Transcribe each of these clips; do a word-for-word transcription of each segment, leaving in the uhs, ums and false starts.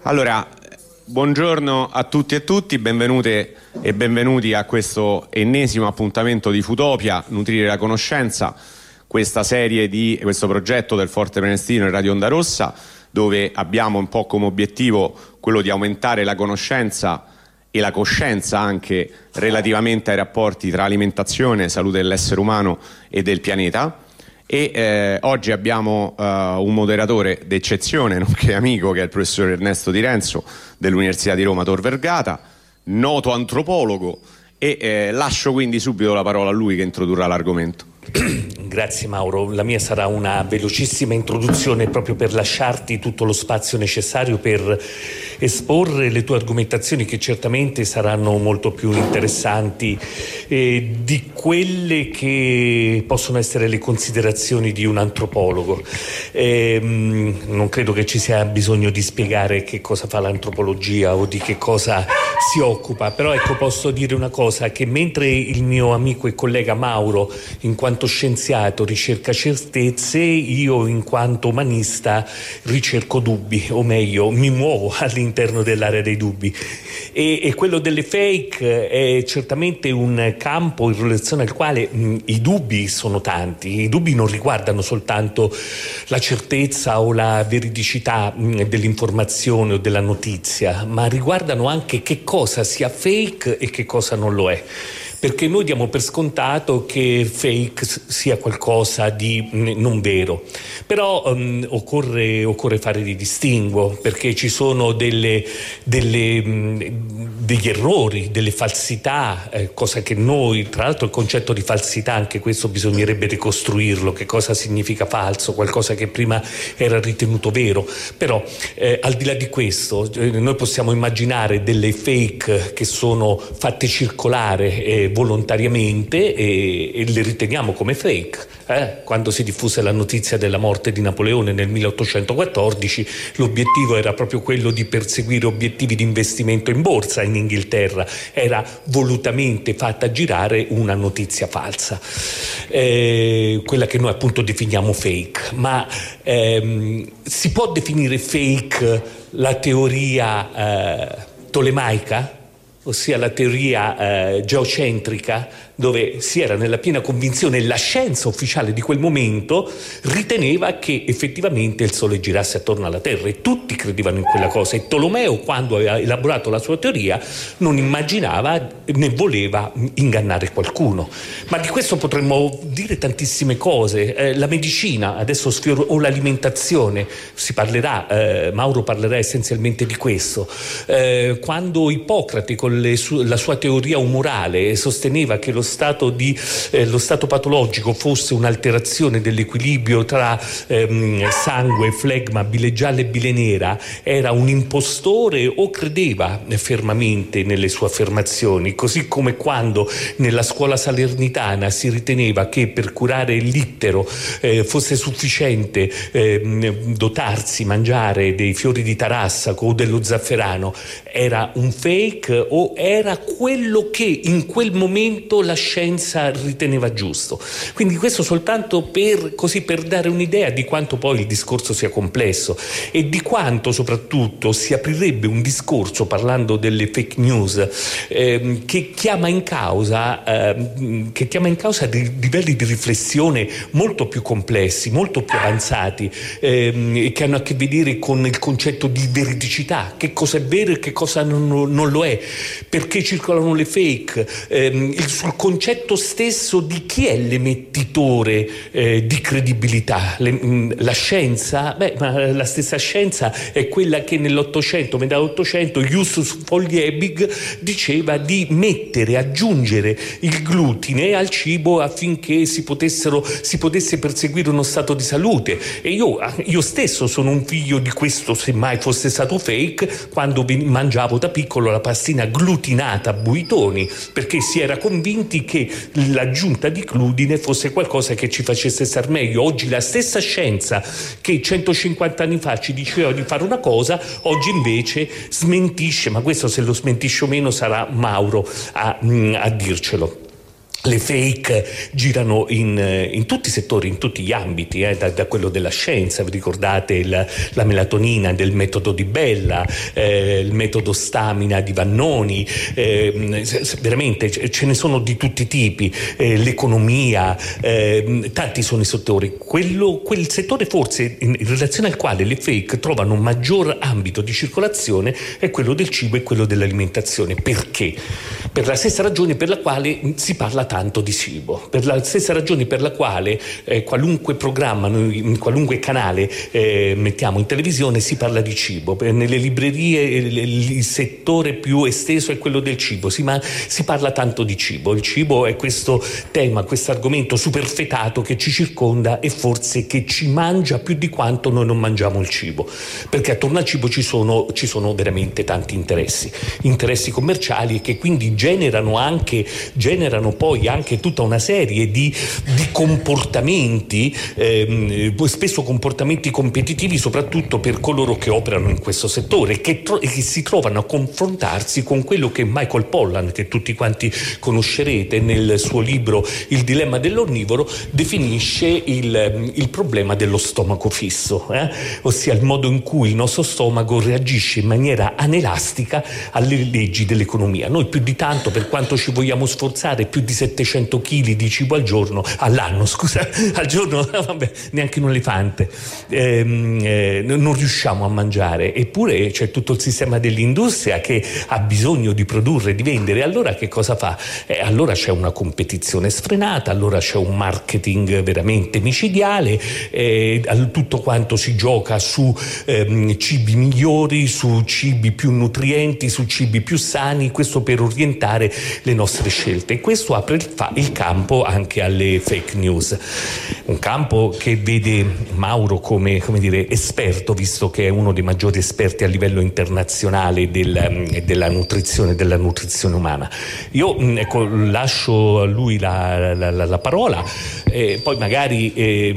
Allora, buongiorno a tutti e tutti, benvenute e benvenuti a questo ennesimo appuntamento di Futopia, Nutrire la conoscenza, questa serie di questo progetto del Forte Prenestino e Radio Onda Rossa, dove abbiamo un po' come obiettivo quello di aumentare la conoscenza e la coscienza anche relativamente ai rapporti tra alimentazione, salute dell'essere umano e del pianeta. E eh, oggi abbiamo uh, un moderatore d'eccezione, nonché amico, che è il professor Ernesto Di Renzo dell'Università di Roma Tor Vergata, noto antropologo, e eh, lascio quindi subito la parola a lui che introdurrà l'argomento. Grazie Mauro, la mia sarà una velocissima introduzione proprio per lasciarti tutto lo spazio necessario per esporre le tue argomentazioni, che certamente saranno molto più interessanti eh, di quelle che possono essere le considerazioni di un antropologo. Eh, non credo che ci sia bisogno di spiegare che cosa fa l'antropologia o di che cosa si occupa, però ecco, posso dire una cosa, che mentre il mio amico e collega Mauro in quanto scienziato ricerca certezze, io in quanto umanista ricerco dubbi, o meglio mi muovo all'interno dell'area dei dubbi, e, e quello delle fake è certamente un campo in relazione al quale mh, i dubbi sono tanti. I dubbi non riguardano soltanto la certezza o la veridicità mh, dell'informazione o della notizia, ma riguardano anche che cosa sia fake e che cosa non lo è. Perché noi diamo per scontato che fake sia qualcosa di non vero, però um, occorre, occorre fare dei distinguo, perché ci sono delle, delle, um, degli errori, delle falsità, eh, cosa che noi, tra l'altro il concetto di falsità, anche questo bisognerebbe ricostruirlo, che cosa significa falso, qualcosa che prima era ritenuto vero, però eh, al di là di questo eh, noi possiamo immaginare delle fake che sono fatte circolare eh, volontariamente e, e le riteniamo come fake. Eh? Quando si diffuse la notizia della morte di Napoleone nel milleottocentoquattordici, l'obiettivo era proprio quello di perseguire obiettivi di investimento in borsa in Inghilterra. Era volutamente fatta girare una notizia falsa, eh, quella che noi appunto definiamo fake. Ma ehm, si può definire fake la teoria eh, tolemaica? Ossia la teoria eh, geocentrica, dove si era nella piena convinzione, la scienza ufficiale di quel momento riteneva che effettivamente il Sole girasse attorno alla Terra, e tutti credevano in quella cosa, e Tolomeo, quando aveva elaborato la sua teoria, non immaginava né voleva ingannare qualcuno. Ma di questo potremmo dire tantissime cose. Eh, la medicina, adesso sfioro, o l'alimentazione, si parlerà, eh, Mauro parlerà essenzialmente di questo. Eh, quando Ippocrate con le su- la sua teoria umorale sosteneva che lo stato di eh, lo stato patologico fosse un'alterazione dell'equilibrio tra ehm, sangue, flegma, bile gialla e bile nera, era un impostore o credeva fermamente nelle sue affermazioni, così come quando nella scuola salernitana si riteneva che per curare l'ittero eh, fosse sufficiente eh, dotarsi, mangiare dei fiori di tarassaco o dello zafferano. Era un fake o era quello che in quel momento la scienza riteneva giusto. Quindi questo soltanto per, così, per dare un'idea di quanto poi il discorso sia complesso e di quanto soprattutto si aprirebbe un discorso, parlando delle fake news, ehm, che chiama in causa ehm, che chiama in causa dei livelli di riflessione molto più complessi, molto più avanzati, ehm, che hanno a che vedere con il concetto di veridicità, che cosa è vero e che cosa non, non lo è, perché circolano le fake, ehm, il, sul concetto stesso di chi è l'emettitore eh, di credibilità. Le, mh, la scienza, beh, ma la stessa scienza è quella che nell'Ottocento, metà Ottocento, Justus von Liebig diceva di mettere, aggiungere il glutine al cibo affinché si potessero si potesse perseguire uno stato di salute. E io, io stesso sono un figlio di questo, se mai fosse stato fake, quando mangiavo da piccolo la pastina glutinata a buitoni, perché si era convinti che l'aggiunta di glutine fosse qualcosa che ci facesse star meglio. Oggi la stessa scienza che centocinquanta anni fa ci diceva di fare una cosa, oggi invece smentisce, ma questo, se lo smentisce o meno, sarà Mauro a, a dircelo. Le fake girano in, in tutti i settori, in tutti gli ambiti, eh, da, da quello della scienza, vi ricordate il, la melatonina del metodo di Bella, eh, il metodo stamina di Vannoni, eh, veramente ce ne sono di tutti i tipi, eh, l'economia, eh, tanti sono i settori. Quello, quel settore forse in, in relazione al quale le fake trovano un maggior ambito di circolazione è quello del cibo e quello dell'alimentazione. Perché? Per la stessa ragione per la quale si parla tanto di cibo, per la stessa ragione per la quale eh, qualunque programma, noi, in qualunque canale eh, mettiamo in televisione si parla di cibo. Nelle librerie il, il settore più esteso è quello del cibo, si, ma, si parla tanto di cibo. Il cibo è questo tema, questo argomento superfetato che ci circonda e forse che ci mangia più di quanto noi non mangiamo il cibo, perché attorno al cibo ci sono, ci sono veramente tanti interessi, interessi commerciali che quindi generano anche generano poi anche tutta una serie di, di comportamenti, ehm, spesso comportamenti competitivi, soprattutto per coloro che operano in questo settore, che, tro- che si trovano a confrontarsi con quello che Michael Pollan, che tutti quanti conoscerete nel suo libro Il dilemma dell'onnivoro, definisce il, il problema dello stomaco fisso, eh? ossia il modo in cui il nostro stomaco reagisce in maniera anelastica alle leggi dell'economia. Noi più di tanto, per quanto ci vogliamo sforzare, più di settecento chili di cibo al giorno, all'anno scusa, al giorno, vabbè, neanche un elefante, ehm, eh, non riusciamo a mangiare, eppure c'è tutto il sistema dell'industria che ha bisogno di produrre, di vendere. Allora che cosa fa? Eh, allora c'è una competizione sfrenata, allora c'è un marketing veramente micidiale, eh, tutto quanto si gioca su ehm, cibi migliori, su cibi più nutrienti, su cibi più sani, questo per orientare le nostre scelte. E questo apre il, fa- il campo anche alle fake news, un campo che vede Mauro come, come dire, esperto, visto che è uno dei maggiori esperti a livello internazionale del, della nutrizione della nutrizione umana. Io ecco, lascio a lui la, la, la, la parola, eh, poi magari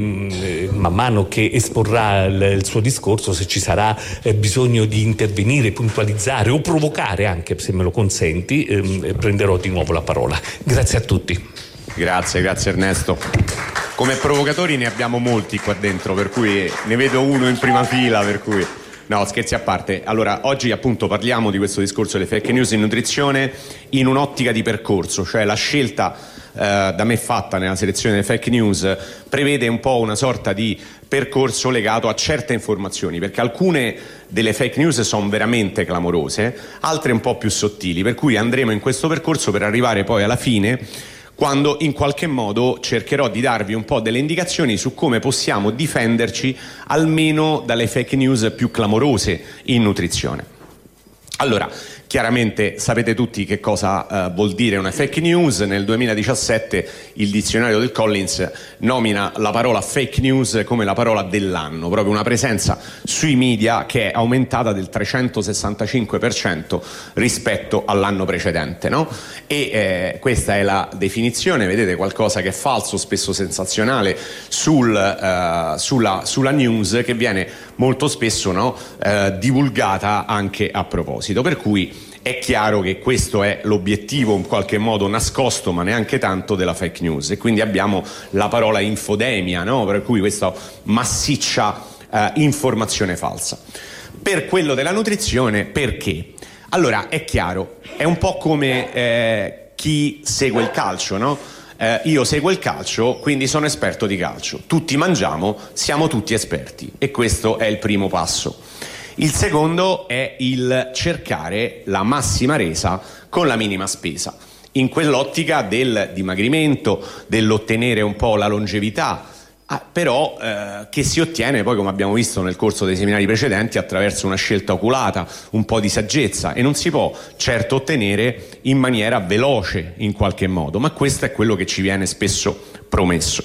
eh, man mano che esporrà il, il suo discorso, se ci sarà eh, bisogno di intervenire, puntualizzare o provocare anche, se me lo consenti, eh, prenderò di nuovo la parola. Grazie a tutti. Grazie, grazie Ernesto. Come provocatori ne abbiamo molti qua dentro, per cui ne vedo uno in prima fila, per cui... No, scherzi a parte. Allora, oggi appunto parliamo di questo discorso delle fake news in nutrizione in un'ottica di percorso, cioè la scelta eh, da me fatta nella selezione delle fake news prevede un po' una sorta di percorso legato a certe informazioni, perché alcune delle fake news sono veramente clamorose, altre un po' più sottili, per cui andremo in questo percorso per arrivare poi alla fine, quando in qualche modo cercherò di darvi un po' delle indicazioni su come possiamo difenderci almeno dalle fake news più clamorose in nutrizione. Allora, chiaramente sapete tutti che cosa uh, vuol dire una fake news. Nel duemiladiciassette il dizionario del Collins nomina la parola fake news come la parola dell'anno, proprio una presenza sui media che è aumentata del trecentosessantacinque per cento rispetto all'anno precedente, no? E eh, questa è la definizione, vedete, qualcosa che è falso, spesso sensazionale sul, uh, sulla, sulla news, che viene molto spesso, no, uh, divulgata anche a proposito, per cui è chiaro che questo è l'obiettivo in qualche modo nascosto, ma neanche tanto, della fake news. E quindi abbiamo la parola infodemia, no? Per cui questa massiccia eh, informazione falsa. Per quello della nutrizione, perché? Allora, è chiaro, è un po' come eh, chi segue il calcio, no? Eh, io seguo il calcio, quindi sono esperto di calcio. Tutti mangiamo, siamo tutti esperti. E questo è il primo passo. Il secondo è il cercare la massima resa con la minima spesa, in quell'ottica del dimagrimento, dell'ottenere un po' la longevità, ah, però eh, che si ottiene poi, come abbiamo visto nel corso dei seminari precedenti, attraverso una scelta oculata, un po' di saggezza, e non si può certo ottenere in maniera veloce in qualche modo, ma questo è quello che ci viene spesso promesso.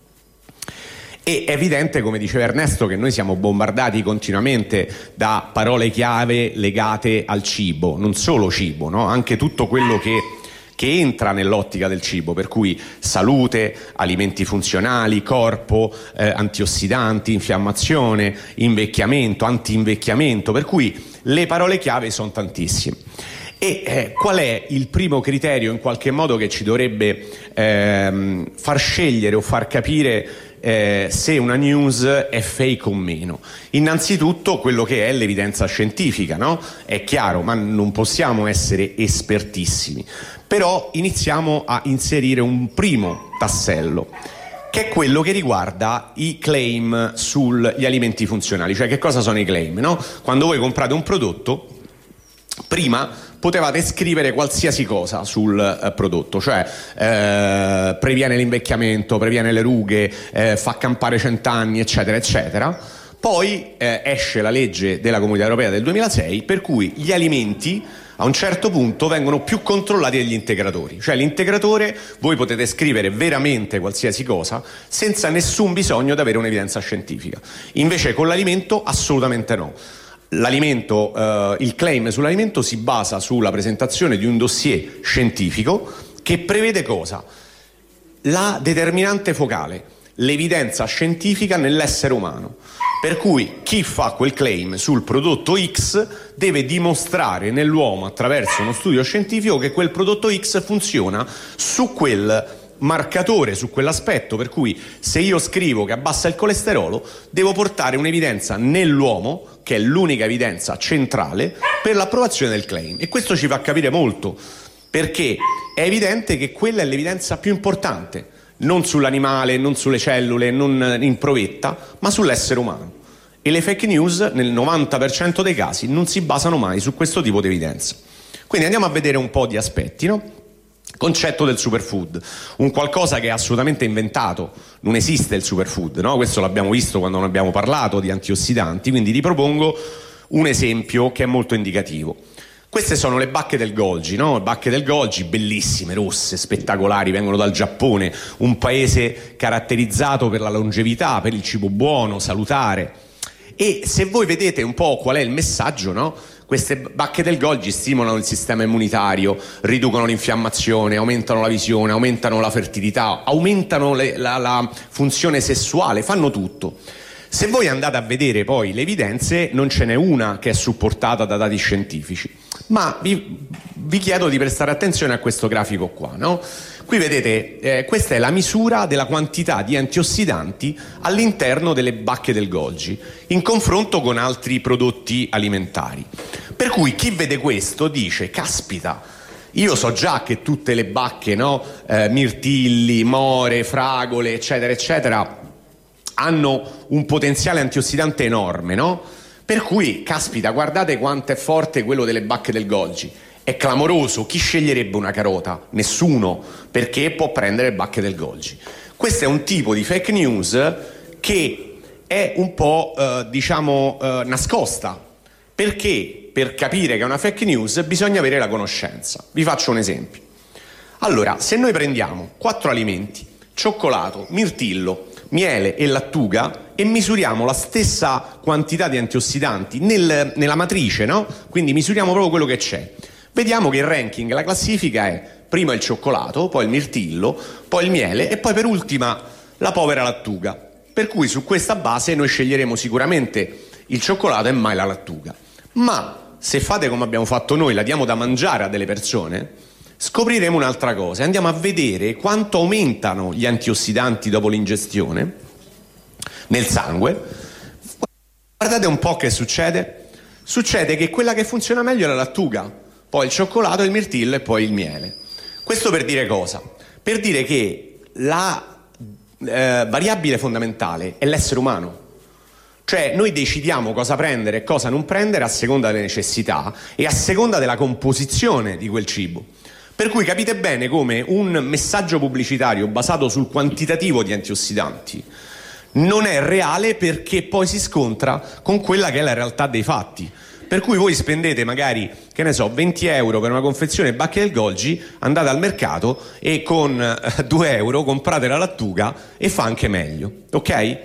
È evidente, come diceva Ernesto, che noi siamo bombardati continuamente da parole chiave legate al cibo, non solo cibo, no? Anche tutto quello che, che entra nell'ottica del cibo, per cui salute, alimenti funzionali, corpo, eh, antiossidanti, infiammazione, invecchiamento, anti-invecchiamento, per cui le parole chiave sono tantissime. E eh, qual è il primo criterio in qualche modo che ci dovrebbe ehm, far scegliere o far capire eh, se una news è fake o meno? Innanzitutto quello che è l'evidenza scientifica, no? È chiaro, ma non possiamo essere espertissimi. Però iniziamo a inserire un primo tassello, che è quello che riguarda i claim sugli alimenti funzionali. Cioè, che cosa sono i claim, no? Quando voi comprate un prodotto, prima potevate scrivere qualsiasi cosa sul eh, prodotto, cioè eh, previene l'invecchiamento, previene le rughe, eh, fa campare cent'anni, eccetera, eccetera. Poi eh, esce la legge della Comunità Europea del duemilasei, per cui gli alimenti a un certo punto vengono più controllati dagli integratori. Cioè l'integratore, voi potete scrivere veramente qualsiasi cosa senza nessun bisogno di avere un'evidenza scientifica. Invece con l'alimento assolutamente no. L'alimento, eh, il claim sull'alimento si basa sulla presentazione di un dossier scientifico che prevede cosa? La determinante focale, l'evidenza scientifica nell'essere umano. Per cui chi fa quel claim sul prodotto X deve dimostrare nell'uomo, attraverso uno studio scientifico, che quel prodotto X funziona su quel marcatore, su quell'aspetto. Per cui se io scrivo che abbassa il colesterolo, devo portare un'evidenza nell'uomo, che è l'unica evidenza centrale per l'approvazione del claim. E questo ci fa capire molto, perché è evidente che quella è l'evidenza più importante, non sull'animale, non sulle cellule, non in provetta, ma sull'essere umano. E le fake news nel novanta per cento dei casi non si basano mai su questo tipo di evidenza. Quindi andiamo a vedere un po' di aspetti, no? Concetto del superfood, un qualcosa che è assolutamente inventato, non esiste il superfood, no? Questo l'abbiamo visto quando ne abbiamo parlato di antiossidanti, quindi ripropongo un esempio che è molto indicativo. Queste sono le bacche del Golgi, no? Le bacche del Golgi, bellissime, rosse, spettacolari, vengono dal Giappone, un paese caratterizzato per la longevità, per il cibo buono, salutare. E se voi vedete un po' qual è il messaggio, no? Queste bacche del Golgi stimolano il sistema immunitario, riducono l'infiammazione, aumentano la visione, aumentano la fertilità, aumentano le, la, la funzione sessuale, fanno tutto. Se voi andate a vedere poi le evidenze, non ce n'è una che è supportata da dati scientifici, ma vi, vi chiedo di prestare attenzione a questo grafico qua, no? Qui vedete, eh, questa è la misura della quantità di antiossidanti all'interno delle bacche del Golgi, in confronto con altri prodotti alimentari. Per cui chi vede questo dice, caspita, io so già che tutte le bacche, no, eh, mirtilli, more, fragole, eccetera, eccetera, hanno un potenziale antiossidante enorme, no? Per cui, caspita, guardate quanto è forte quello delle bacche del Golgi. È clamoroso, chi sceglierebbe una carota? Nessuno, perché può prendere bacche del Golgi. Questo è un tipo di fake news che è un po', eh, diciamo, eh, nascosta, perché per capire che è una fake news bisogna avere la conoscenza. Vi faccio un esempio. Allora, se noi prendiamo quattro alimenti, cioccolato, mirtillo, miele e lattuga, e misuriamo la stessa quantità di antiossidanti nel, nella matrice, no? Quindi misuriamo proprio quello che c'è. Vediamo che il ranking, la classifica è prima il cioccolato, poi il mirtillo, poi il miele e poi per ultima la povera lattuga. Per cui su questa base noi sceglieremo sicuramente il cioccolato e mai la lattuga. Ma se fate come abbiamo fatto noi, la diamo da mangiare a delle persone, scopriremo un'altra cosa. Andiamo a vedere quanto aumentano gli antiossidanti dopo l'ingestione nel sangue. Guardate un po' che succede. Succede che quella che funziona meglio è la lattuga, poi il cioccolato, il mirtillo e poi il miele. Questo per dire cosa? Per dire che la eh, variabile fondamentale è l'essere umano. Cioè noi decidiamo cosa prendere e cosa non prendere a seconda delle necessità e a seconda della composizione di quel cibo. Per cui capite bene come un messaggio pubblicitario basato sul quantitativo di antiossidanti non è reale, perché poi si scontra con quella che è la realtà dei fatti. Per cui voi spendete magari, che ne so, venti euro per una confezione di bacche del Golgi, andate al mercato e con eh, due euro comprate la lattuga e fa anche meglio, ok?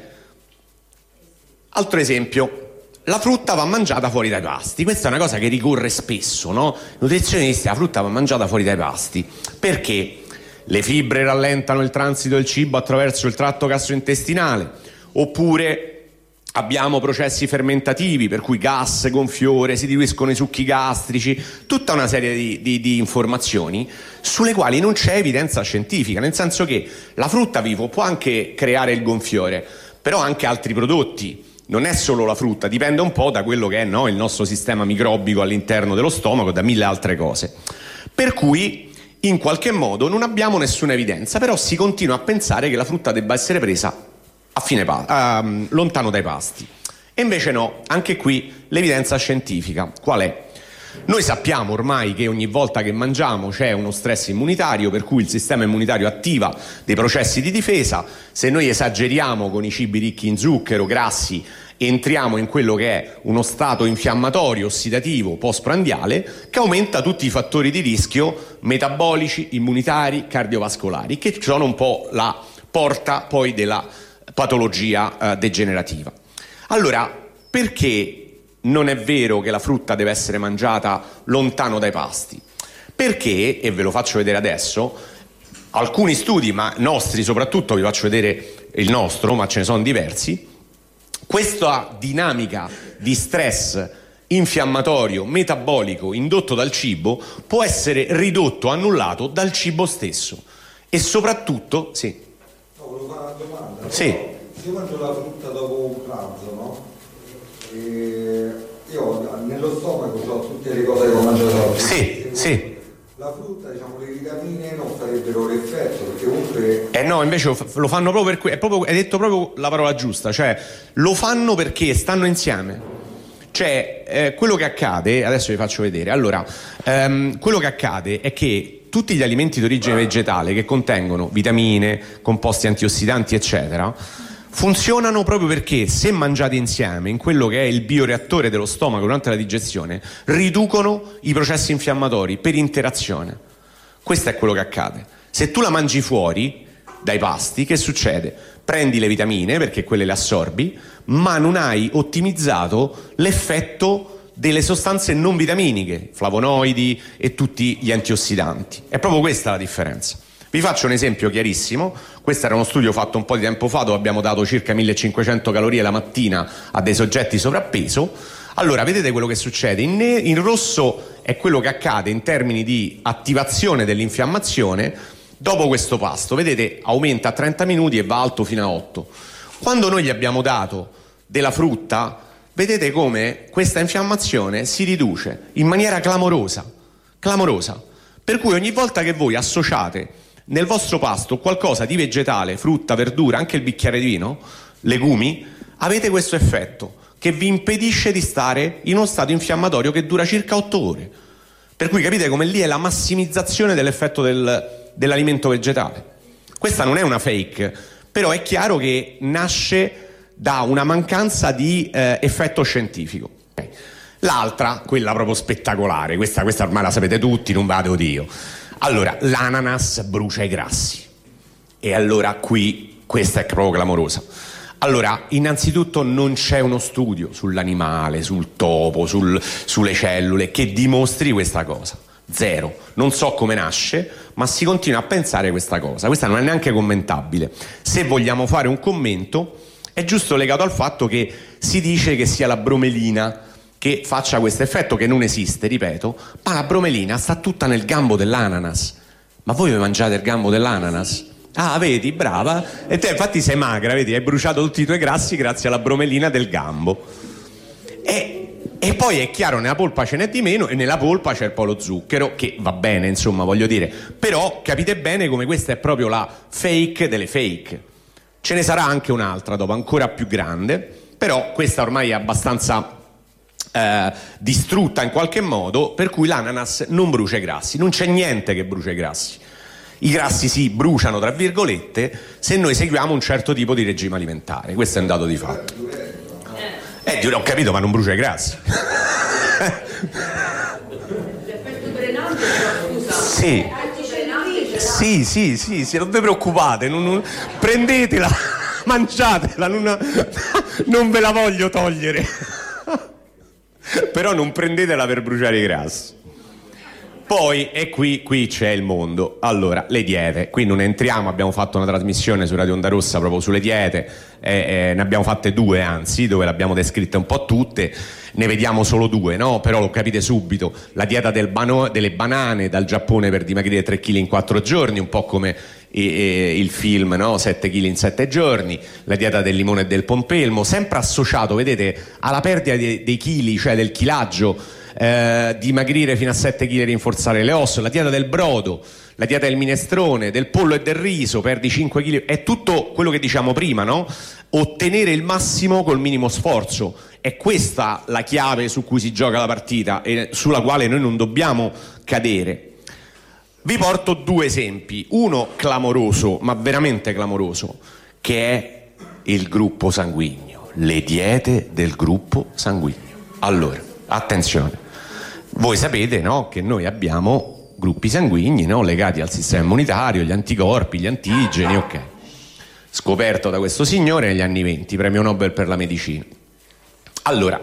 Altro esempio, la frutta va mangiata fuori dai pasti. Questa è una cosa che ricorre spesso, no? Nutrizionisti, la frutta va mangiata fuori dai pasti. Perché? Le fibre rallentano il transito del cibo attraverso il tratto gastrointestinale, oppure abbiamo processi fermentativi, per cui gas, gonfiore, si diluiscono i succhi gastrici, tutta una serie di, di, di informazioni sulle quali non c'è evidenza scientifica, nel senso che la frutta vivo può anche creare il gonfiore, però anche altri prodotti, non è solo la frutta, dipende un po' da quello che è, no, il nostro sistema microbico all'interno dello stomaco, da mille altre cose. Per cui in qualche modo non abbiamo nessuna evidenza, però si continua a pensare che la frutta debba essere presa a fine pa- uh, lontano dai pasti. E invece no, anche qui l'evidenza scientifica qual è? Noi sappiamo ormai che ogni volta che mangiamo c'è uno stress immunitario, per cui il sistema immunitario attiva dei processi di difesa. Se noi esageriamo con i cibi ricchi in zucchero, grassi, entriamo in quello che è uno stato infiammatorio, ossidativo, postprandiale, che aumenta tutti i fattori di rischio metabolici, immunitari, cardiovascolari, che sono un po' la porta poi della patologia eh, degenerativa. Allora, perché non è vero che la frutta deve essere mangiata lontano dai pasti? Perché, e ve lo faccio vedere adesso, alcuni studi, ma nostri soprattutto, vi faccio vedere il nostro, ma ce ne sono diversi, questa dinamica di stress infiammatorio, metabolico, indotto dal cibo, può essere ridotto, annullato dal cibo stesso. E soprattutto, sì. No, volevo fare una domanda. Sì. Se io mangio la frutta dopo un pranzo, no? E io nello stomaco ho tutte le cose che ho mangiato. Sì, sì. La frutta, diciamo, le vitamine non farebbero l'effetto, perché comunque... Eh no, invece lo fanno proprio per que- è proprio, hai detto proprio la parola giusta, cioè lo fanno perché stanno insieme. Cioè, eh, quello che accade, adesso vi faccio vedere, allora, ehm, quello che accade è che tutti gli alimenti di origine vegetale che contengono vitamine, composti antiossidanti, eccetera, funzionano proprio perché, se mangiati insieme in quello che è il bioreattore dello stomaco durante la digestione, riducono i processi infiammatori per interazione. Questo è quello che accade. Se tu la mangi fuori dai pasti, che succede? Prendi le vitamine, perché quelle le assorbi, ma non hai ottimizzato l'effetto delle sostanze non vitaminiche, flavonoidi e tutti gli antiossidanti. È proprio questa la differenza. Vi faccio un esempio chiarissimo. Questo era uno studio fatto un po' di tempo fa, dove abbiamo dato circa millecinquecento calorie la mattina a dei soggetti sovrappeso. Allora, vedete quello che succede? In, ne- in rosso è quello che accade in termini di attivazione dell'infiammazione dopo questo pasto. Vedete, aumenta a trenta minuti e va alto fino a otto. Quando noi gli abbiamo dato della frutta, vedete come questa infiammazione si riduce in maniera clamorosa, clamorosa. Per cui ogni volta che voi associate nel vostro pasto qualcosa di vegetale, frutta, verdura, anche il bicchiere di vino, legumi, avete questo effetto che vi impedisce di stare in uno stato infiammatorio che dura circa otto ore. Per cui capite come lì è la massimizzazione dell'effetto del, dell'alimento vegetale. Questa non è una fake, però è chiaro che nasce da una mancanza di eh, effetto scientifico. Okay. L'altra, quella proprio spettacolare, questa, questa ormai la sapete tutti, non ve la devo dire io. Allora, l'ananas brucia i grassi. E allora qui, questa è proprio clamorosa. Allora, innanzitutto non c'è uno studio sull'animale, sul topo, sul, sulle cellule che dimostri questa cosa. Zero. Non so come nasce, ma si continua a pensare questa cosa. Questa non è neanche commentabile. Se vogliamo fare un commento, è giusto legato al fatto che si dice che sia la bromelina che faccia questo effetto, che non esiste, ripeto, ma la bromelina sta tutta nel gambo dell'ananas. Ma voi vi mangiate il gambo dell'ananas? Ah, vedi, brava. E te infatti sei magra, vedi, hai bruciato tutti i tuoi grassi grazie alla bromelina del gambo. E, e poi è chiaro, nella polpa ce n'è di meno, e nella polpa c'è poi lo zucchero, che va bene, insomma, voglio dire. Però capite bene come questa è proprio la fake delle fake. Ce ne sarà anche un'altra dopo, ancora più grande, però questa ormai è abbastanza eh, distrutta in qualche modo, per cui l'ananas non brucia i grassi. Non c'è niente che brucia i grassi. I grassi si bruciano, tra virgolette, se noi seguiamo un certo tipo di regime alimentare. Questo è un dato di fatto. Eh, ho capito, ma non brucia i grassi. L'effetto drenante, scusa. Sì. Sì, sì, sì, sì, non vi preoccupate, non, non, prendetela, mangiatela, non, non ve la voglio togliere. Però non prendetela per bruciare i grassi. Poi, e qui, qui c'è il mondo. Allora, le diete. Qui non entriamo, abbiamo fatto una trasmissione su Radio Onda Rossa proprio sulle diete, eh, eh, ne abbiamo fatte due anzi, dove le abbiamo descritte un po' tutte, ne vediamo solo due, no? Però lo capite subito. La dieta del bano- delle banane dal Giappone per dimagrire tre chili in quattro giorni, un po' come e, e, il film, no? sette chili in sette giorni, la dieta del limone e del pompelmo, sempre associato, vedete, alla perdita dei, dei chili, cioè del chilaggio, eh, dimagrire fino a sette chili e rinforzare le ossa, la dieta del brodo, la dieta del minestrone, del pollo e del riso, perdi cinque chili, è tutto quello che diciamo prima, no? Ottenere il massimo col minimo sforzo, è questa la chiave su cui si gioca la partita e sulla quale noi non dobbiamo cadere. Vi porto due esempi, uno clamoroso, ma veramente clamoroso, che è il gruppo sanguigno, le diete del gruppo sanguigno. Allora, attenzione, voi sapete, no, che noi abbiamo gruppi sanguigni, no, legati al sistema immunitario, gli anticorpi, gli antigeni, ok. Scoperto da questo signore negli anni venti, premio Nobel per la medicina. Allora,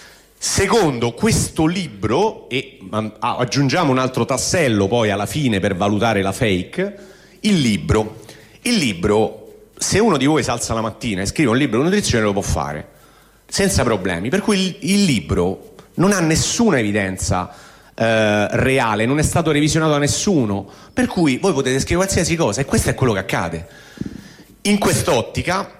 secondo questo libro, e aggiungiamo un altro tassello poi alla fine per valutare la fake, il libro, il libro, se uno di voi si alza la mattina e scrive un libro di nutrizione lo può fare, senza problemi, per cui il, il libro non ha nessuna evidenza eh, reale, non è stato revisionato da nessuno, per cui voi potete scrivere qualsiasi cosa e questo è quello che accade. In quest'ottica,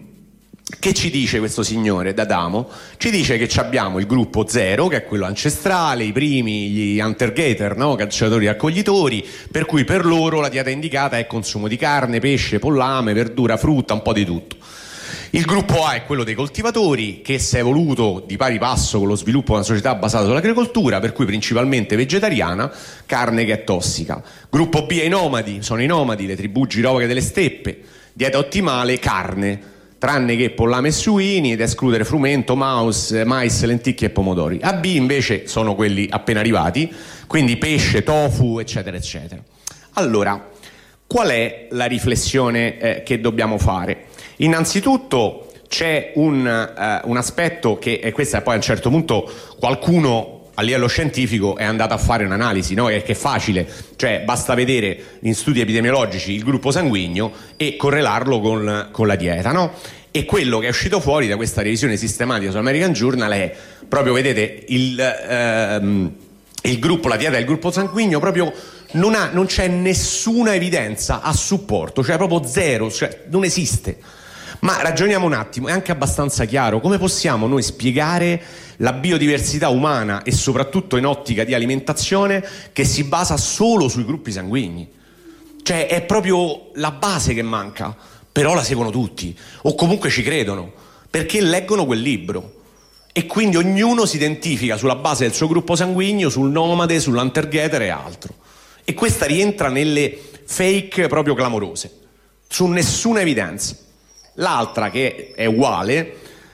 che ci dice questo signore D'Adamo? Ci dice che abbiamo il gruppo zero, che è quello ancestrale, i primi, gli hunter-gatherer, no? Cacciatori raccoglitori, per cui per loro la dieta indicata è consumo di carne, pesce, pollame, verdura, frutta, un po' di tutto. Il gruppo A è quello dei coltivatori, che si è evoluto di pari passo con lo sviluppo di una società basata sull'agricoltura, per cui principalmente vegetariana, carne che è tossica. Gruppo B è i nomadi, sono i nomadi, le tribù girovaghe delle steppe, dieta ottimale, carne, tranne che pollame e suini, ed escludere frumento, mouse, mais, lenticchie e pomodori. A B invece sono quelli appena arrivati, quindi pesce, tofu, eccetera, eccetera. Allora, qual è la riflessione eh, che dobbiamo fare? Innanzitutto c'è un, eh, un aspetto che, e questo è poi a un certo punto qualcuno a livello scientifico è andato a fare un'analisi, no? È che è facile, cioè basta vedere in studi epidemiologici il gruppo sanguigno e correlarlo con, con la dieta, no? E quello che è uscito fuori da questa revisione sistematica sull'American Journal è proprio, vedete, il, ehm, il gruppo, la dieta del gruppo sanguigno proprio non, ha, non c'è nessuna evidenza a supporto, cioè proprio zero, cioè non esiste. Ma ragioniamo un attimo, è anche abbastanza chiaro come possiamo noi spiegare la biodiversità umana e soprattutto in ottica di alimentazione che si basa solo sui gruppi sanguigni. Cioè è proprio la base che manca, però la seguono tutti o comunque ci credono perché leggono quel libro e quindi ognuno si identifica sulla base del suo gruppo sanguigno, sul nomade, sull'hunter-gatherer e altro, e questa rientra nelle fake proprio clamorose, su nessuna evidenza. L'altra, che è uguale,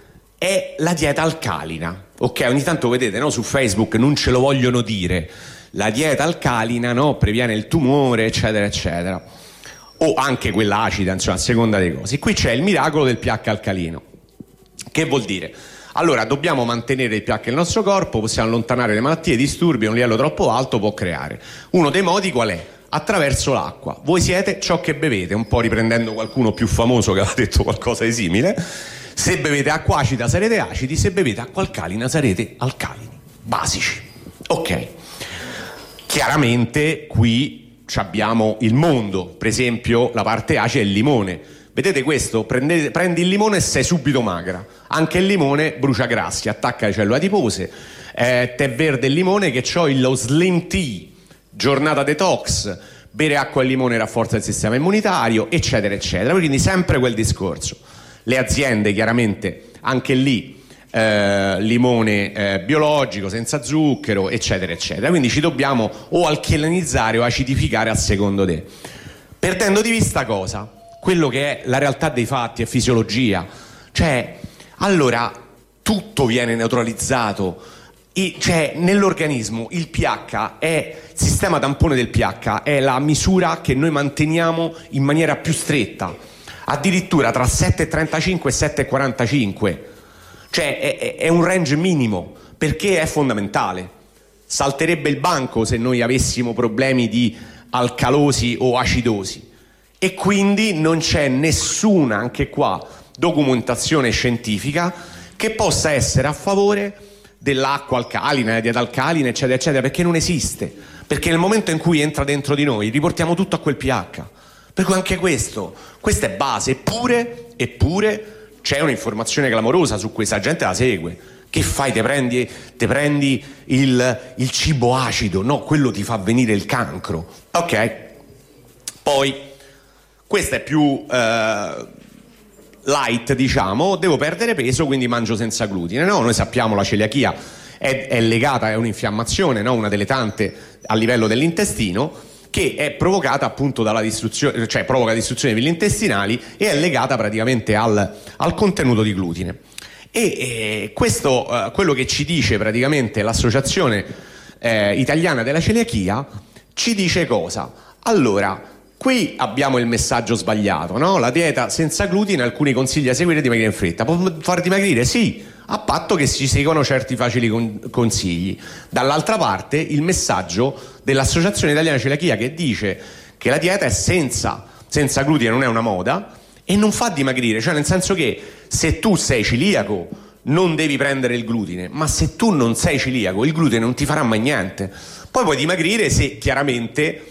è la dieta alcalina. Ok, ogni tanto vedete, no, su Facebook non ce lo vogliono dire. La dieta alcalina, no, previene il tumore, eccetera, eccetera. O anche quella acida, insomma, a seconda dei cosi. Qui c'è il miracolo del pH alcalino. Che vuol dire? Allora, dobbiamo mantenere il pH del nostro corpo, possiamo allontanare le malattie, i disturbi a un livello troppo alto può creare. Uno dei modi qual è? Attraverso l'acqua. Voi siete ciò che bevete, un po' riprendendo qualcuno più famoso che aveva detto qualcosa di simile. Se bevete acqua acida sarete acidi, se bevete acqua alcalina sarete alcalini, basici. Ok. Chiaramente qui abbiamo il mondo, per esempio la parte acida è il limone. Vedete questo? Prendete, prendi il limone e sei subito magra. Anche il limone brucia grassi, attacca le cellule adipose. Eh, tè verde e limone che c'ho lo slim tea, giornata detox, bere acqua e limone rafforza il sistema immunitario, eccetera, eccetera. Quindi sempre quel discorso. Le aziende chiaramente anche lì eh, limone eh, biologico, senza zucchero, eccetera, eccetera. Quindi ci dobbiamo o alcalinizzare o acidificare a secondo te. Perdendo di vista cosa? Quello che è la realtà dei fatti, è fisiologia. Cioè, allora, tutto viene neutralizzato. E, cioè, nell'organismo il pH è, il sistema tampone del pH è la misura che noi manteniamo in maniera più stretta, addirittura tra sette virgola trentacinque e sette virgola quarantacinque, cioè è, è un range minimo perché è fondamentale. salterebbe il banco se noi avessimo problemi di alcalosi o acidosi, e quindi non c'è nessuna, anche qua, documentazione scientifica che possa essere a favore dell'acqua alcalina, della dieta alcalina, eccetera, eccetera, perché non esiste. Perché nel momento in cui entra dentro di noi riportiamo tutto a quel pH. Per cui anche questo, questa è base. Eppure, eppure c'è un'informazione clamorosa su questa gente, la segue. Che fai? Te prendi, te prendi il, il cibo acido? No, quello ti fa venire il cancro. Ok. Poi, questa è più eh, light, diciamo. Devo perdere peso, quindi mangio senza glutine. No, noi sappiamo la celiachia è, è legata a un'infiammazione, no? Una delle tante a livello dell'intestino, che è provocata appunto dalla distruzione, cioè provoca distruzione dei villi intestinali e è legata praticamente al, al contenuto di glutine. E eh, questo, eh, quello che ci dice praticamente l'associazione eh, italiana della celiachia, ci dice cosa? Allora, qui abbiamo il messaggio sbagliato, no? La dieta senza glutine, alcuni consigli a seguire, dimagrire in fretta. Può far dimagrire? Sì, a patto che si seguano certi facili con- consigli. Dall'altra parte il messaggio dell'Associazione Italiana Celiachia, che dice che la dieta è senza, senza glutine, non è una moda e non fa dimagrire, cioè nel senso che se tu sei celiaco non devi prendere il glutine, ma se tu non sei celiaco il glutine non ti farà mai niente. Poi puoi dimagrire se chiaramente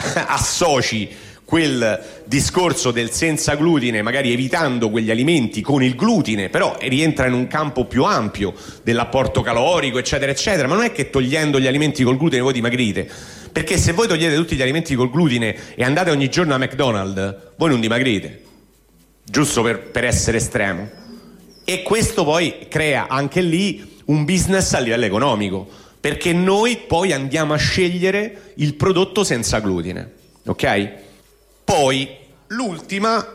associ quel discorso del senza glutine, magari evitando quegli alimenti con il glutine, però rientra in un campo più ampio dell'apporto calorico, eccetera, eccetera. Ma non è che togliendo gli alimenti col glutine voi dimagrite, perché se voi togliete tutti gli alimenti col glutine e andate ogni giorno a McDonald's, voi non dimagrite, giusto per, per essere estremo. E questo poi crea anche lì un business a livello economico, perché noi poi andiamo a scegliere il prodotto senza glutine, ok? Poi l'ultima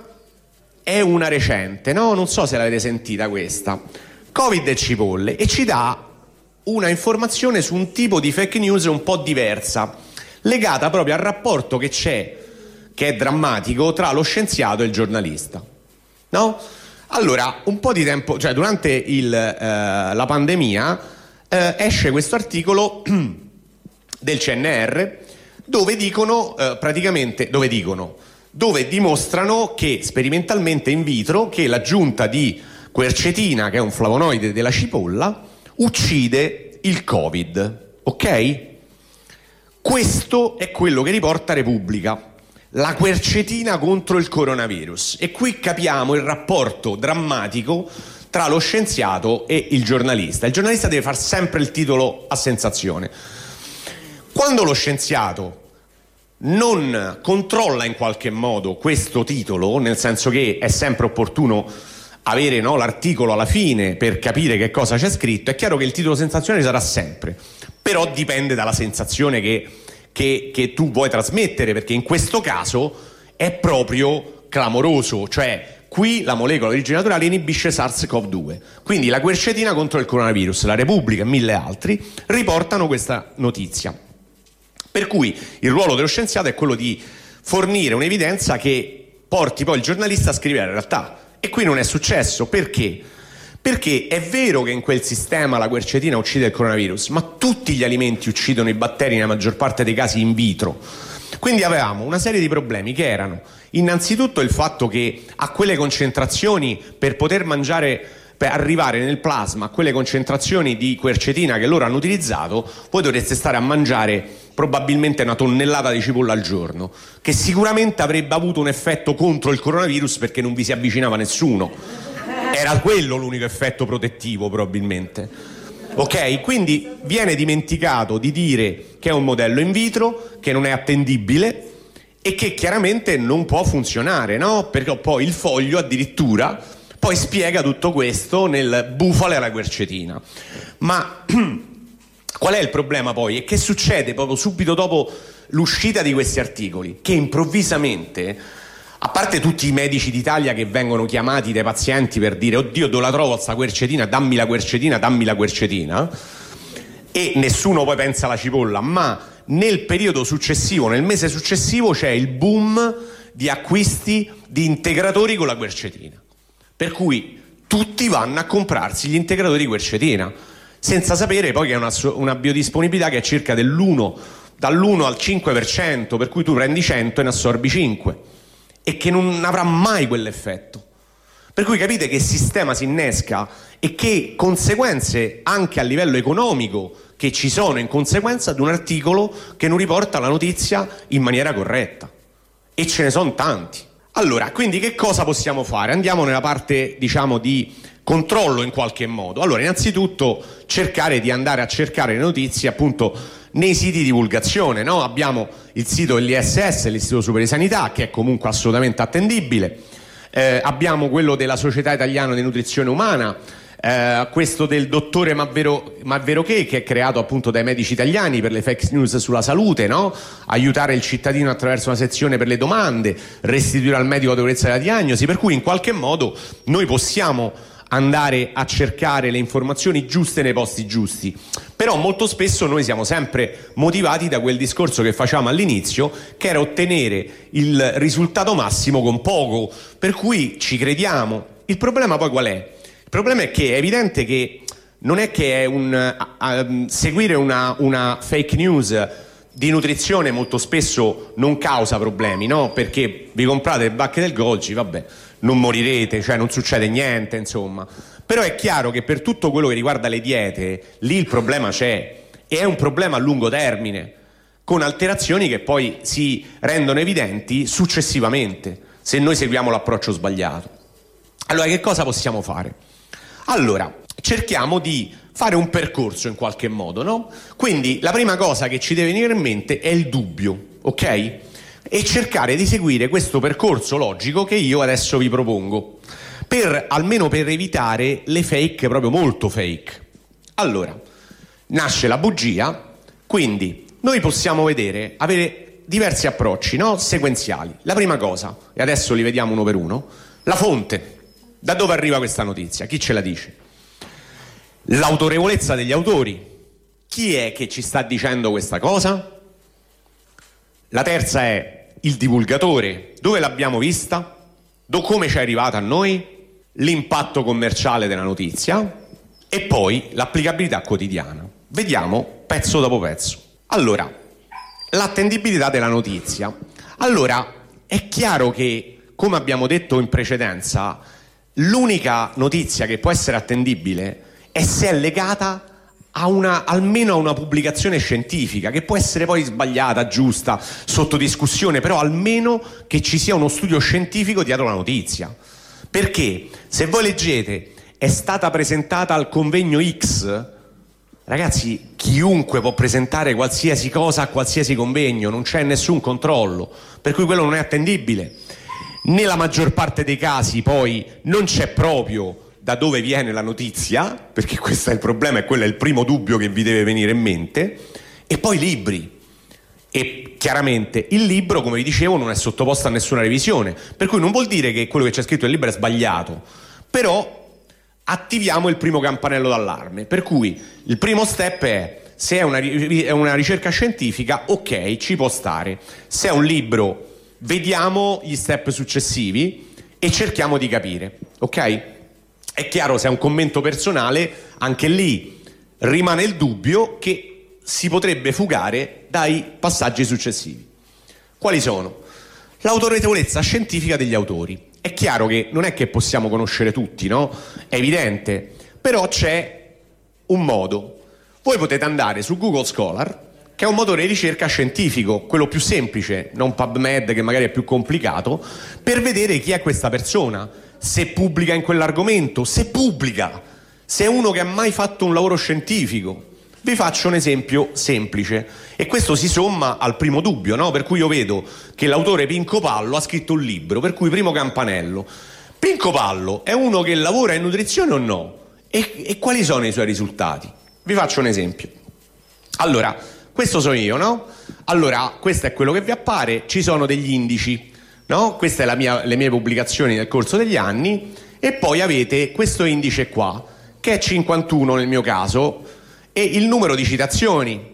è una recente, no? Non so se l'avete sentita questa, Covid e cipolle, e ci dà una informazione su un tipo di fake news un po' diversa, legata proprio al rapporto che c'è, che è drammatico, tra lo scienziato e il giornalista, no? Allora, un po' di tempo, cioè durante il, eh, la pandemia eh, esce questo articolo del C N R dove dicono eh, praticamente, dove dicono, dove dimostrano che sperimentalmente in vitro che l'aggiunta di quercetina, che è un flavonoide della cipolla, uccide il Covid, ok? Questo è quello che riporta Repubblica, la quercetina contro il coronavirus, e qui capiamo il rapporto drammatico tra lo scienziato e il giornalista. Il giornalista deve far sempre il titolo a sensazione. Quando lo scienziato non controlla in qualche modo questo titolo, nel senso che è sempre opportuno avere, no, l'articolo alla fine per capire che cosa c'è scritto, è chiaro che il titolo sensazionale sarà sempre, però dipende dalla sensazione che, che, che tu vuoi trasmettere, perché in questo caso è proprio clamoroso, cioè qui la molecola di origine naturale inibisce SARS-CoV due, quindi la quercetina contro il coronavirus. La Repubblica e mille altri riportano questa notizia. Per cui il ruolo dello scienziato è quello di fornire un'evidenza che porti poi il giornalista a scrivere la realtà. E qui non è successo. Perché? Perché è vero che in quel sistema la quercetina uccide il coronavirus, ma tutti gli alimenti uccidono i batteri nella maggior parte dei casi in vitro. Quindi avevamo una serie di problemi che erano innanzitutto il fatto che a quelle concentrazioni, per poter mangiare, per arrivare nel plasma a quelle concentrazioni di quercetina che loro hanno utilizzato, voi dovreste stare a mangiare probabilmente una tonnellata di cipolla al giorno, che sicuramente avrebbe avuto un effetto contro il coronavirus perché non vi si avvicinava nessuno. Era quello l'unico effetto protettivo probabilmente. Ok? Quindi viene dimenticato di dire che è un modello in vitro, che non è attendibile e che chiaramente non può funzionare, no? Perché poi il Foglio addirittura poi spiega tutto questo nel bufale alla quercetina. Ma qual è il problema poi? E che succede proprio subito dopo l'uscita di questi articoli? Che improvvisamente, a parte tutti i medici d'Italia che vengono chiamati dai pazienti per dire oddio dove la trovo sta quercetina, dammi la quercetina, dammi la quercetina, e nessuno poi pensa alla cipolla, ma nel periodo successivo, nel mese successivo c'è il boom di acquisti di integratori con la quercetina, per cui tutti vanno a comprarsi gli integratori di quercetina. senza sapere poi che è una, una biodisponibilità che è circa dell'uno, dall'uno al cinque per cento, per cui tu prendi cento e ne assorbi cinque, e che non avrà mai quell'effetto. Per cui capite che il sistema si innesca e che conseguenze anche a livello economico che ci sono in conseguenza di un articolo che non riporta la notizia in maniera corretta, e ce ne sono tanti. Allora, quindi che cosa possiamo fare? Andiamo nella parte, diciamo, di controllo in qualche modo. Allora, innanzitutto cercare di andare a cercare le notizie appunto nei siti di divulgazione, no? Abbiamo il sito dell'I S S, l'Istituto Superiore di Sanità, che è comunque assolutamente attendibile. Eh, abbiamo quello della Società Italiana di Nutrizione Umana, eh, questo del dottore Mavvero, Mavvero che, che è creato appunto dai medici italiani per le fake news sulla salute, no? Aiutare il cittadino attraverso una sezione per le domande, restituire al medico l'autorevolezza della diagnosi, per cui in qualche modo noi possiamo andare a cercare le informazioni giuste nei posti giusti. Però molto spesso noi siamo sempre motivati da quel discorso che facciamo all'inizio, che era ottenere il risultato massimo con poco, per cui ci crediamo. Il problema poi qual è? Il problema è che è evidente che non è che è un, a, a, seguire una, una fake news di nutrizione molto spesso non causa problemi, no? Perché vi comprate le bacche del Golgi, vabbè, non morirete, cioè non succede niente, insomma. Però è chiaro che per tutto quello che riguarda le diete, lì il problema c'è, e è un problema a lungo termine, con alterazioni che poi si rendono evidenti successivamente, se noi seguiamo l'approccio sbagliato. Allora, che cosa possiamo fare? Allora, cerchiamo di fare un percorso in qualche modo, no? Quindi la prima cosa che ci deve venire in mente è il dubbio, ok? E cercare di seguire questo percorso logico che io adesso vi propongo, per almeno per evitare le fake, proprio molto fake. Allora, nasce la bugia, quindi noi possiamo vedere, avere diversi approcci, no? Sequenziali. La prima cosa, e adesso li vediamo uno per uno, la fonte. Da dove arriva questa notizia? Chi ce la dice? L'autorevolezza degli autori. Chi è che ci sta dicendo questa cosa? La terza è il divulgatore. Dove l'abbiamo vista? Do come ci è arrivata a noi? L'impatto commerciale della notizia e poi l'applicabilità quotidiana. Vediamo pezzo dopo pezzo. Allora, l'attendibilità della notizia. Allora, è chiaro che, come abbiamo detto in precedenza, l'unica notizia che può essere attendibile è se è legata a una, almeno a una pubblicazione scientifica, che può essere poi sbagliata, giusta, sotto discussione, però almeno che ci sia uno studio scientifico dietro la notizia. Perché se voi leggete è stata presentata al convegno X, ragazzi, chiunque può presentare qualsiasi cosa a qualsiasi convegno, non c'è nessun controllo, per cui quello non è attendibile. Nella maggior parte dei casi poi non c'è proprio da dove viene la notizia, perché questo è il problema e quello è il primo dubbio che vi deve venire in mente. E poi libri, e chiaramente il libro, come vi dicevo, non è sottoposto a nessuna revisione, per cui non vuol dire che quello che c'è scritto nel libro è sbagliato, però attiviamo il primo campanello d'allarme, per cui il primo step è: se è una, è una ricerca scientifica, ok, ci può stare. Se è un libro, vediamo gli step successivi e cerchiamo di capire, ok? È chiaro, se è un commento personale, anche lì rimane il dubbio che si potrebbe fugare dai passaggi successivi. Quali sono? L'autorevolezza scientifica degli autori. È chiaro che non è che possiamo conoscere tutti, no? È evidente, però c'è un modo. Voi potete andare su Google Scholar, che è un motore di ricerca scientifico, quello più semplice, non PubMed che magari è più complicato, per vedere chi è questa persona, se pubblica in quell'argomento, se pubblica, se è uno che ha mai fatto un lavoro scientifico. Vi faccio un esempio semplice, e questo si somma al primo dubbio, no? Per cui io vedo che l'autore Pinco Pallo ha scritto un libro, per cui primo campanello. Pinco Pallo è uno che lavora in nutrizione o no? E, e quali sono i suoi risultati? Vi faccio un esempio. Allora, questo sono io, no? Allora, questo è quello che vi appare, ci sono degli indici, no? Queste sono le mie pubblicazioni nel corso degli anni, e poi avete questo indice qua, che è cinquantuno nel mio caso, e il numero di citazioni,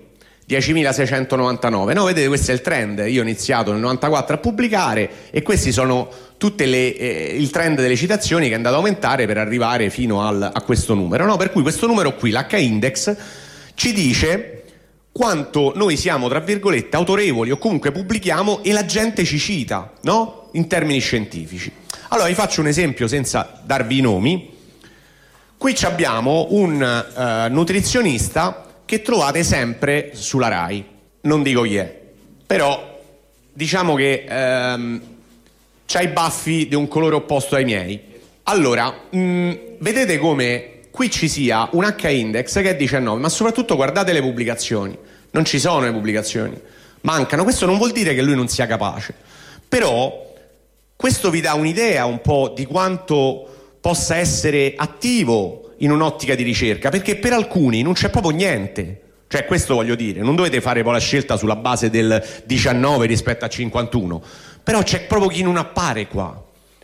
diecimilaseicentonovantanove. No, vedete, questo è il trend. Io ho iniziato nel novantaquattro a pubblicare e questi sono tutte le, eh, il trend delle citazioni che è andato a aumentare per arrivare fino al, a questo numero, no? Per cui questo numero qui, l'H index, ci dice quanto noi siamo, tra virgolette, autorevoli o comunque pubblichiamo e la gente ci cita, no? In termini scientifici. Allora vi faccio un esempio senza darvi i nomi. Qui abbiamo un uh, nutrizionista che trovate sempre sulla Rai, non dico chi è, però diciamo che ehm, c'ha i baffi di un colore opposto ai miei. Allora, mh, vedete come qui ci sia un H index che è diciannove, ma soprattutto guardate le pubblicazioni, non ci sono le pubblicazioni, mancano. Questo non vuol dire che lui non sia capace, però questo vi dà un'idea un po' di quanto possa essere attivo in un'ottica di ricerca, perché per alcuni non c'è proprio niente. Cioè, questo voglio dire, non dovete fare poi la scelta sulla base del diciannove rispetto a cinquantuno, però c'è proprio chi non appare qua.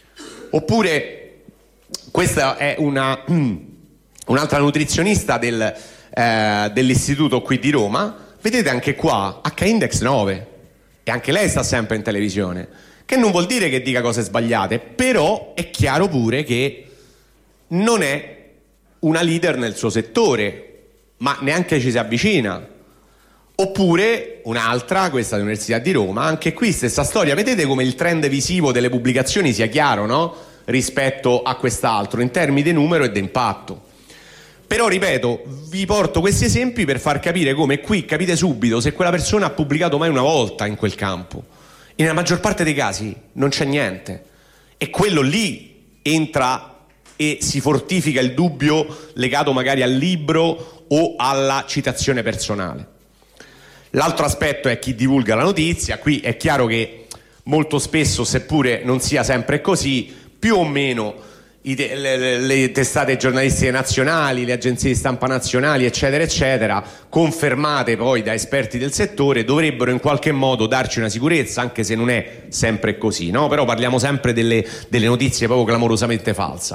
Oppure questa è una un'altra nutrizionista del, eh, dell'istituto qui di Roma, vedete anche qua H index nove, e anche lei sta sempre in televisione, che non vuol dire che dica cose sbagliate, però è chiaro pure che non è una leader nel suo settore, ma neanche ci si avvicina. Oppure un'altra, questa dell'Università di Roma, anche qui stessa storia. Vedete come il trend visivo delle pubblicazioni sia chiaro, no? Rispetto a quest'altro, in termini di numero e di impatto. Però ripeto, vi porto questi esempi per far capire come qui capite subito se quella persona ha pubblicato mai una volta in quel campo. E nella maggior parte dei casi non c'è niente, e quello lì entra e si fortifica il dubbio legato magari al libro o alla citazione personale. L'altro aspetto è chi divulga la notizia. Qui è chiaro che molto spesso, seppure non sia sempre così, più o meno i te- le, le testate giornalistiche nazionali, le agenzie di stampa nazionali, eccetera eccetera, confermate poi da esperti del settore, dovrebbero in qualche modo darci una sicurezza, anche se non è sempre così, no? Però parliamo sempre delle, delle notizie proprio clamorosamente falsa.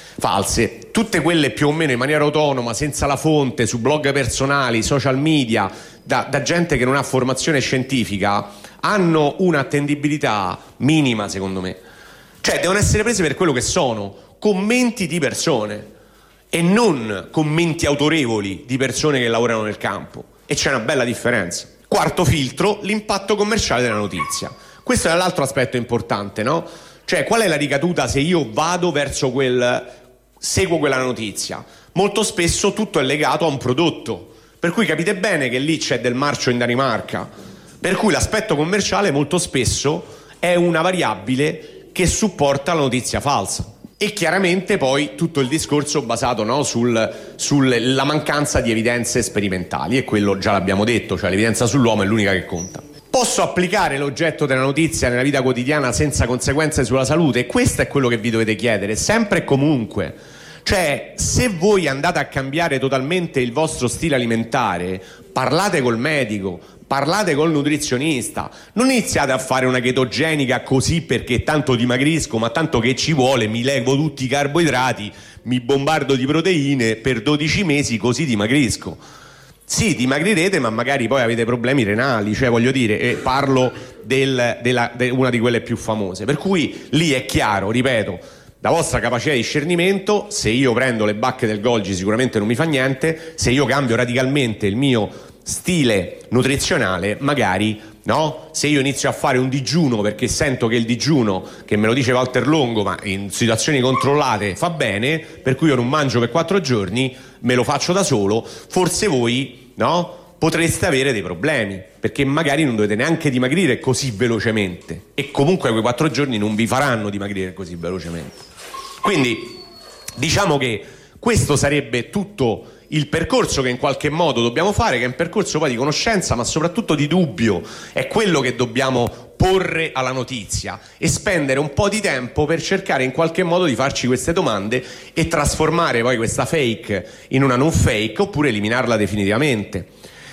false, tutte quelle più o meno in maniera autonoma, senza la fonte, su blog personali, social media, da, da gente che non ha formazione scientifica, hanno un'attendibilità minima, secondo me. Cioè devono essere prese per quello che sono, commenti di persone e non commenti autorevoli di persone che lavorano nel campo, e c'è una bella differenza. Quarto filtro, l'impatto commerciale della notizia. Questo è l'altro aspetto importante, no? Cioè, qual è la ricaduta se io vado verso quel, seguo quella notizia? Molto spesso tutto è legato a un prodotto, per cui capite bene che lì c'è del marcio in Danimarca, per cui l'aspetto commerciale molto spesso è una variabile che supporta la notizia falsa. E chiaramente poi tutto il discorso basato, no, sul, sulla mancanza di evidenze sperimentali, e quello già l'abbiamo detto, cioè l'evidenza sull'uomo è l'unica che conta. Posso applicare l'oggetto della notizia nella vita quotidiana senza conseguenze sulla salute? Questo è quello che vi dovete chiedere, sempre e comunque. Cioè, se voi andate a cambiare totalmente il vostro stile alimentare, parlate col medico, parlate col nutrizionista, non iniziate a fare una chetogenica così perché tanto dimagrisco, ma tanto che ci vuole, mi levo tutti i carboidrati, mi bombardo di proteine per dodici mesi così dimagrisco. Sì, dimagrirete, ma magari poi avete problemi renali, cioè voglio dire, e parlo del, della, de una di quelle più famose. Per cui lì è chiaro, ripeto, la vostra capacità di discernimento. Se io prendo le bacche del Golgi sicuramente non mi fa niente, se io cambio radicalmente il mio stile nutrizionale, magari, no? Se io inizio a fare un digiuno perché sento che il digiuno, che me lo dice Walter Longo, ma in situazioni controllate fa bene, per cui io non mangio per quattro giorni, me lo faccio da solo, forse voi, no, potreste avere dei problemi, perché magari non dovete neanche dimagrire così velocemente, e comunque quei quattro giorni non vi faranno dimagrire così velocemente. Quindi diciamo che questo sarebbe tutto il percorso che in qualche modo dobbiamo fare, che è un percorso poi di conoscenza, ma soprattutto di dubbio. È quello che dobbiamo porre alla notizia e spendere un po' di tempo per cercare in qualche modo di farci queste domande e trasformare poi questa fake in una non fake, oppure eliminarla definitivamente.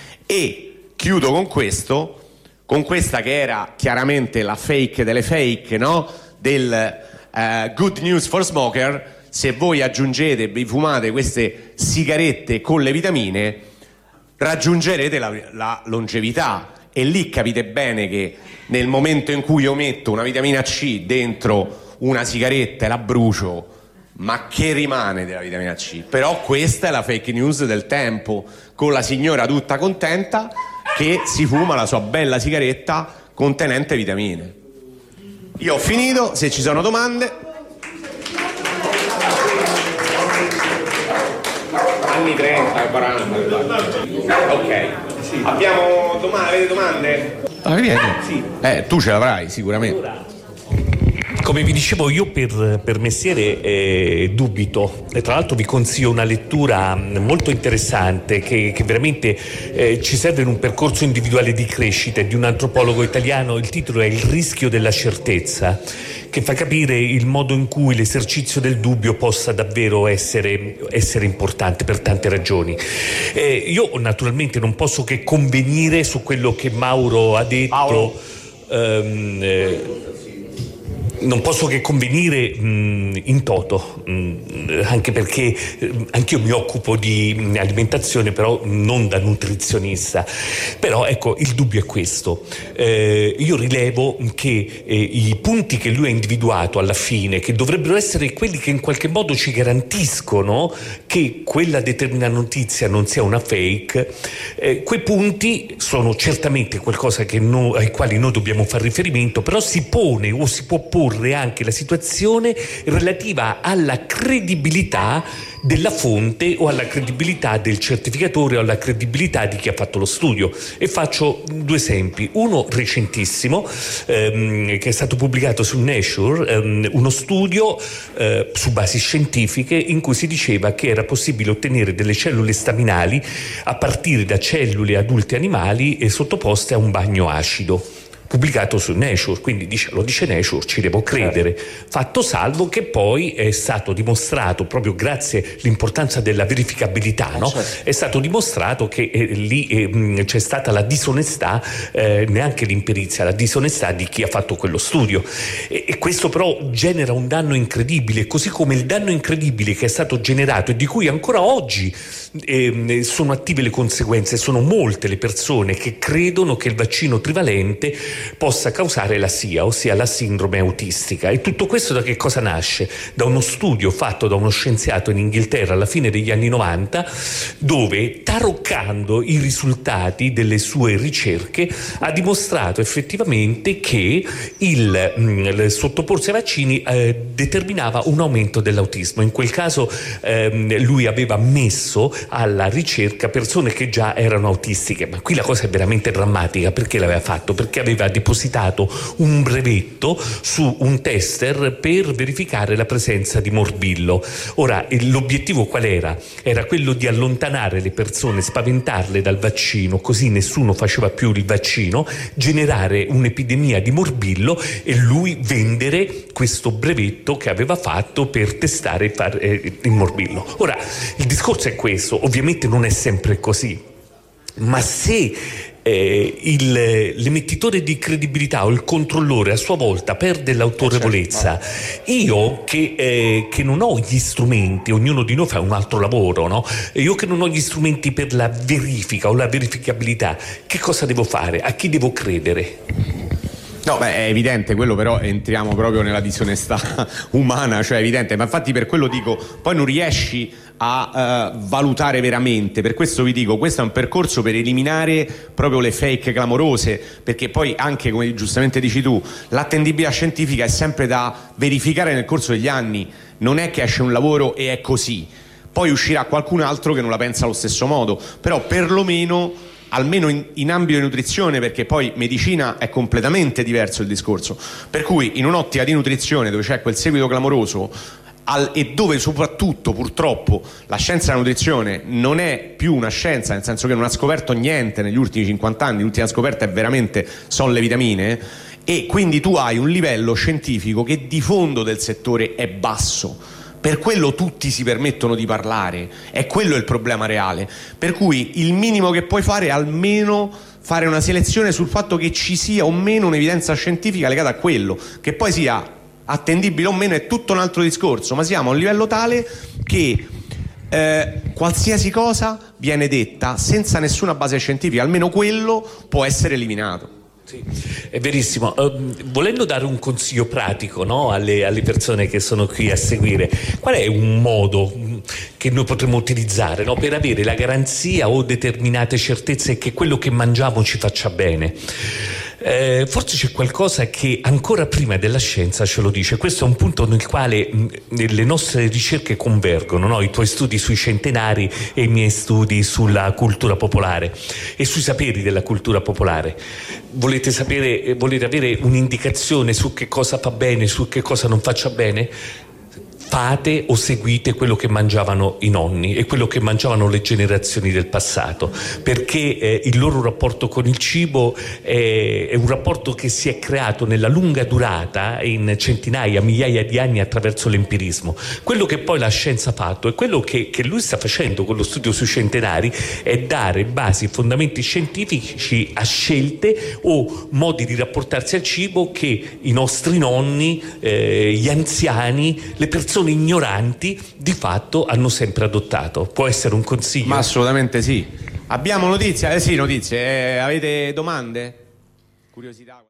E chiudo con questo, con questa che era chiaramente la fake delle fake, no? Del uh, good news for smoker. Se voi aggiungete, vi fumate queste sigarette con le vitamine, raggiungerete la, la longevità, e lì capite bene che nel momento in cui io metto una vitamina C dentro una sigaretta e la brucio, ma che rimane della vitamina C? Però questa è la fake news del tempo, con la signora tutta contenta che si fuma la sua bella sigaretta contenente vitamine. Io ho finito, se ci sono domande. Anni trenta, quaranta. Ok. Abbiamo domande, avete domande? Ah, sì. Eh, tu ce l'avrai sicuramente. Come vi dicevo, io per, per mestiere eh, dubito, e tra l'altro vi consiglio una lettura molto interessante che, che veramente eh, ci serve in un percorso individuale di crescita, di un antropologo italiano. Il titolo è Il rischio della certezza, che fa capire il modo in cui l'esercizio del dubbio possa davvero essere, essere importante per tante ragioni. Eh, io naturalmente non posso che convenire su quello che Mauro ha detto. Mauro. Ehm, eh, Non posso che convenire mh, in toto, mh, anche perché mh, anch'io mi occupo di mh, alimentazione, però non da nutrizionista. Però ecco, il dubbio è questo. Eh, io rilevo che eh, i punti che lui ha individuato alla fine, che dovrebbero essere quelli che in qualche modo ci garantiscono che quella determinata notizia non sia una fake, eh, quei punti sono certamente qualcosa che no, ai quali noi dobbiamo fare riferimento, però si pone o si può porre anche la situazione relativa alla credibilità della fonte o alla credibilità del certificatore o alla credibilità di chi ha fatto lo studio. E faccio due esempi. Uno recentissimo ehm, che è stato pubblicato su Nature, ehm, uno studio eh, su basi scientifiche in cui si diceva che era possibile ottenere delle cellule staminali a partire da cellule adulte animali e sottoposte a un bagno acido. Pubblicato su Nature, quindi dice, lo dice Nature, ci devo credere. Fatto salvo che poi è stato dimostrato, proprio grazie all'importanza della verificabilità, no? È stato dimostrato che eh, lì eh, c'è stata la disonestà, eh, neanche l'imperizia, la disonestà di chi ha fatto quello studio. E, e questo però genera un danno incredibile, così come il danno incredibile che è stato generato e di cui ancora oggi eh, sono attive le conseguenze. Sono molte le persone che credono che il vaccino trivalente possa causare la S I A, ossia la sindrome autistica. E tutto questo da che cosa nasce? Da uno studio fatto da uno scienziato in Inghilterra alla fine degli anni novanta, dove, taroccando i risultati delle sue ricerche, ha dimostrato effettivamente che il, il sottoporsi ai vaccini eh, determinava un aumento dell'autismo. In quel caso ehm, lui aveva messo alla ricerca persone che già erano autistiche, ma qui la cosa è veramente drammatica. Perché l'aveva fatto? Perché aveva depositato un brevetto su un tester per verificare la presenza di morbillo. Ora, l'obiettivo qual era? Era quello di allontanare le persone, spaventarle dal vaccino, così nessuno faceva più il vaccino, generare un'epidemia di morbillo e lui vendere questo brevetto che aveva fatto per testare il morbillo. Ora, il discorso è questo, ovviamente non è sempre così, ma se Eh, il, l'emettitore di credibilità o il controllore a sua volta perde l'autorevolezza, io che, eh, che non ho gli strumenti, ognuno di noi fa un altro lavoro, no? Io che non ho gli strumenti per la verifica o la verificabilità, che cosa devo fare? A chi devo credere? No, beh, è evidente, quello però entriamo proprio nella disonestà umana, cioè è evidente, ma infatti per quello dico, poi non riesci a uh, valutare veramente, per questo vi dico, questo è un percorso per eliminare proprio le fake clamorose, perché poi anche, come giustamente dici tu, l'attendibilità scientifica è sempre da verificare nel corso degli anni, non è che esce un lavoro e è così, poi uscirà qualcun altro che non la pensa allo stesso modo, però perlomeno almeno in, in ambito di nutrizione, perché poi medicina è completamente diverso il discorso, per cui in un'ottica di nutrizione dove c'è quel seguito clamoroso al, e dove soprattutto purtroppo la scienza della nutrizione non è più una scienza, nel senso che non ha scoperto niente negli ultimi cinquanta anni, l'ultima scoperta è veramente sono le vitamine, e quindi tu hai un livello scientifico che di fondo del settore è basso. Per quello tutti si permettono di parlare, è quello il problema reale, per cui il minimo che puoi fare è almeno fare una selezione sul fatto che ci sia o meno un'evidenza scientifica legata a quello, che poi sia attendibile o meno è tutto un altro discorso, ma siamo a un livello tale che eh, qualsiasi cosa viene detta senza nessuna base scientifica, almeno quello può essere eliminato. Sì, è verissimo. Uh, volendo dare un consiglio pratico, no, alle, alle persone che sono qui a seguire, qual è un modo che noi potremmo utilizzare, no, per avere la garanzia o determinate certezze che quello che mangiamo ci faccia bene? Eh, forse c'è qualcosa che ancora prima della scienza ce lo dice. Questo è un punto nel quale mh, le nostre ricerche convergono, no? I tuoi studi sui centenari e i miei studi sulla cultura popolare e sui saperi della cultura popolare. Volete sapere, volete avere un'indicazione su che cosa fa bene, su che cosa non faccia bene? Fate o seguite quello che mangiavano i nonni e quello che mangiavano le generazioni del passato, perché eh, il loro rapporto con il cibo è, è un rapporto che si è creato nella lunga durata in centinaia, migliaia di anni attraverso l'empirismo. Quello che poi la scienza ha fatto e quello che, che lui sta facendo con lo studio sui centenari è dare basi e fondamenti scientifici a scelte o modi di rapportarsi al cibo che i nostri nonni, eh, gli anziani, le persone ignoranti di fatto hanno sempre adottato. Può essere un consiglio? Ma assolutamente sì. Abbiamo notizie? Eh sì, notizie. Eh, avete domande? Curiosità?